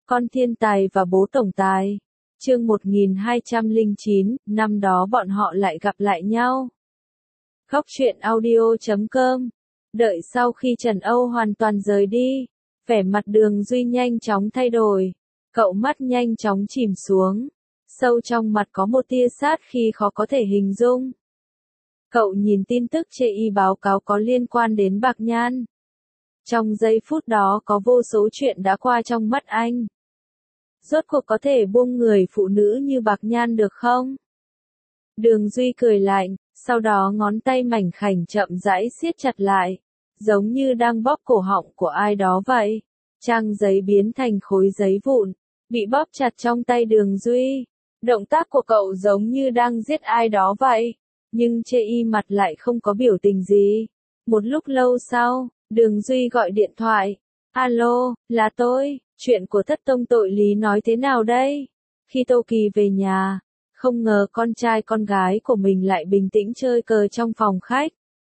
Con thiên tài và bố tổng tài. Chương 1209, năm đó bọn họ lại gặp lại nhau. Góc truyện audio.com. Đợi sau khi Trần Âu hoàn toàn rời đi, vẻ mặt Đường Duy nhanh chóng thay đổi. Cậu mắt nhanh chóng chìm xuống. Sâu trong mặt có một tia sát khi khó có thể hình dung. Cậu nhìn tin tức chê y báo cáo có liên quan đến Bạc Nhan. Trong giây phút đó có vô số chuyện đã qua trong mắt anh. Rốt cuộc có thể buông người phụ nữ như Bạc Nhan được không? Đường Duy cười lạnh, sau đó ngón tay mảnh khảnh chậm rãi siết chặt lại, giống như đang bóp cổ họng của ai đó vậy. Trang giấy biến thành khối giấy vụn, bị bóp chặt trong tay Đường Duy. Động tác của cậu giống như đang giết ai đó vậy, nhưng chê y mặt lại không có biểu tình gì. Một lúc lâu sau, Đường Duy gọi điện thoại. Alo, là tôi, chuyện của thất tông tội lý nói thế nào đây? Khi Tô Kỳ về nhà, không ngờ con trai con gái của mình lại bình tĩnh chơi cờ trong phòng khách.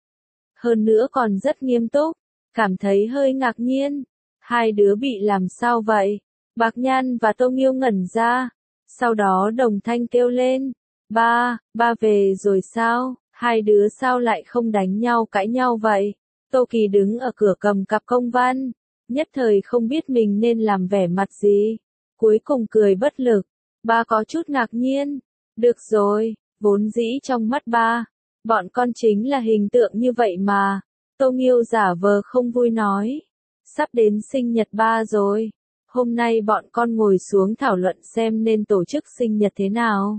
Hơn nữa còn rất nghiêm túc, cảm thấy hơi ngạc nhiên. Hai đứa bị làm sao vậy? Bạc Nhan và Tô Nghiêu ngẩn ra. Sau đó đồng thanh kêu lên. Ba về rồi sao? Hai đứa sao lại không đánh nhau cãi nhau vậy? Tô Kỳ đứng ở cửa cầm cặp công văn, nhất thời không biết mình nên làm vẻ mặt gì. Cuối cùng cười bất lực. Ba có chút ngạc nhiên. Được rồi, vốn dĩ trong mắt ba, bọn con chính là hình tượng như vậy mà. Tô Nghiêu giả vờ không vui nói. Sắp đến sinh nhật ba rồi. Hôm nay bọn con ngồi xuống thảo luận xem nên tổ chức sinh nhật thế nào.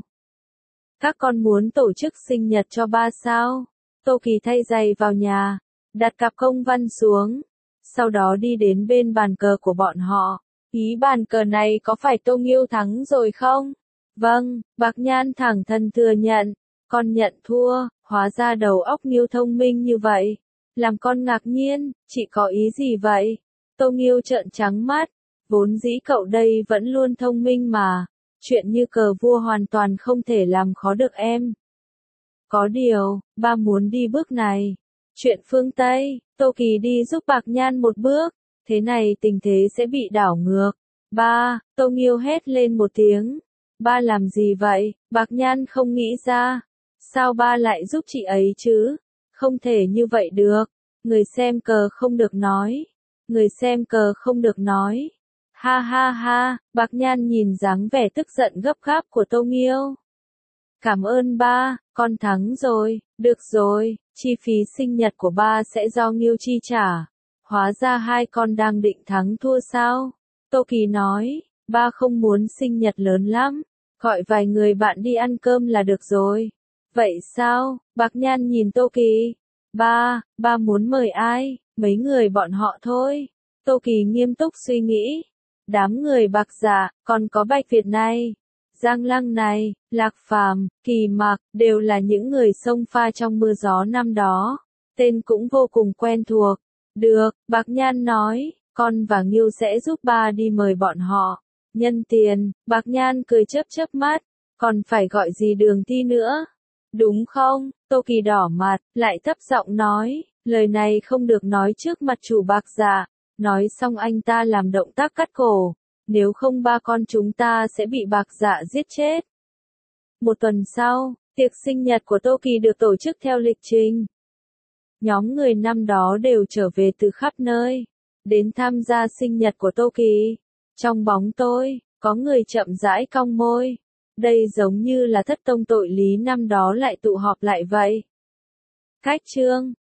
Các con muốn tổ chức sinh nhật cho ba sao? Tô Kỳ thay giày vào nhà, đặt cặp công văn xuống, sau đó đi đến bên bàn cờ của bọn họ. Ý bàn cờ này có phải Tô Nghiêu thắng rồi không? Vâng, Bạc Nhan thẳng thắn thừa nhận. Con nhận thua, hóa ra đầu óc Nghiêu thông minh như vậy. Làm con ngạc nhiên, chị có ý gì vậy? Tô Nghiêu trợn trắng mắt. Vốn dĩ cậu đây vẫn luôn thông minh mà. Chuyện như cờ vua hoàn toàn không thể làm khó được em. Có điều, ba muốn đi bước này. Chuyện phương Tây, Tô Kỳ đi giúp Bạc Nhan một bước. Thế này tình thế sẽ bị đảo ngược. Ba, Tô Nghiêu hét lên một tiếng. Ba làm gì vậy? Bạc Nhan không nghĩ ra. Sao ba lại giúp chị ấy chứ? Không thể như vậy được. Người xem cờ không được nói. Người xem cờ không được nói. Ha ha ha, Bạc Nhan nhìn dáng vẻ tức giận gấp gáp của Tô Nghiêu. Cảm ơn ba, con thắng rồi, được rồi, chi phí sinh nhật của ba sẽ do Nghiêu chi trả. Hóa ra hai con đang định thắng thua sao? Tô Kỳ nói, ba không muốn sinh nhật lớn lắm, gọi vài người bạn đi ăn cơm là được rồi. Vậy sao? Bạc Nhan nhìn Tô Kỳ. Ba muốn mời ai? Mấy người bọn họ thôi. Tô Kỳ nghiêm túc suy nghĩ. Đám người Bạc Dạ, còn có Bạch Việt này, Giang Lăng này, Lạc Phàm, Kỳ Mạc, đều là những người xông pha trong mưa gió năm đó. Tên cũng vô cùng quen thuộc. Được, Bạc Nhan nói, con và Nghiêu sẽ giúp ba đi mời bọn họ. Nhân tiền, Bạc Nhan cười chớp chớp mắt, còn phải gọi gì Đường Thi nữa. Đúng không? Tô Kỳ đỏ mặt, lại thấp giọng nói, lời này không được nói trước mặt chủ Bạc Dạ. Nói xong anh ta làm động tác cắt cổ. Nếu không ba con chúng ta sẽ bị Bạc Dạ giết chết. Một tuần sau, tiệc sinh nhật của Tô Kỳ được tổ chức theo lịch trình. Nhóm người năm đó đều trở về từ khắp nơi, đến tham gia sinh nhật của Tô Kỳ. Trong bóng tối, có người chậm rãi cong môi. Đây giống như là thất tông tội lý năm đó lại tụ họp lại vậy. Cách chương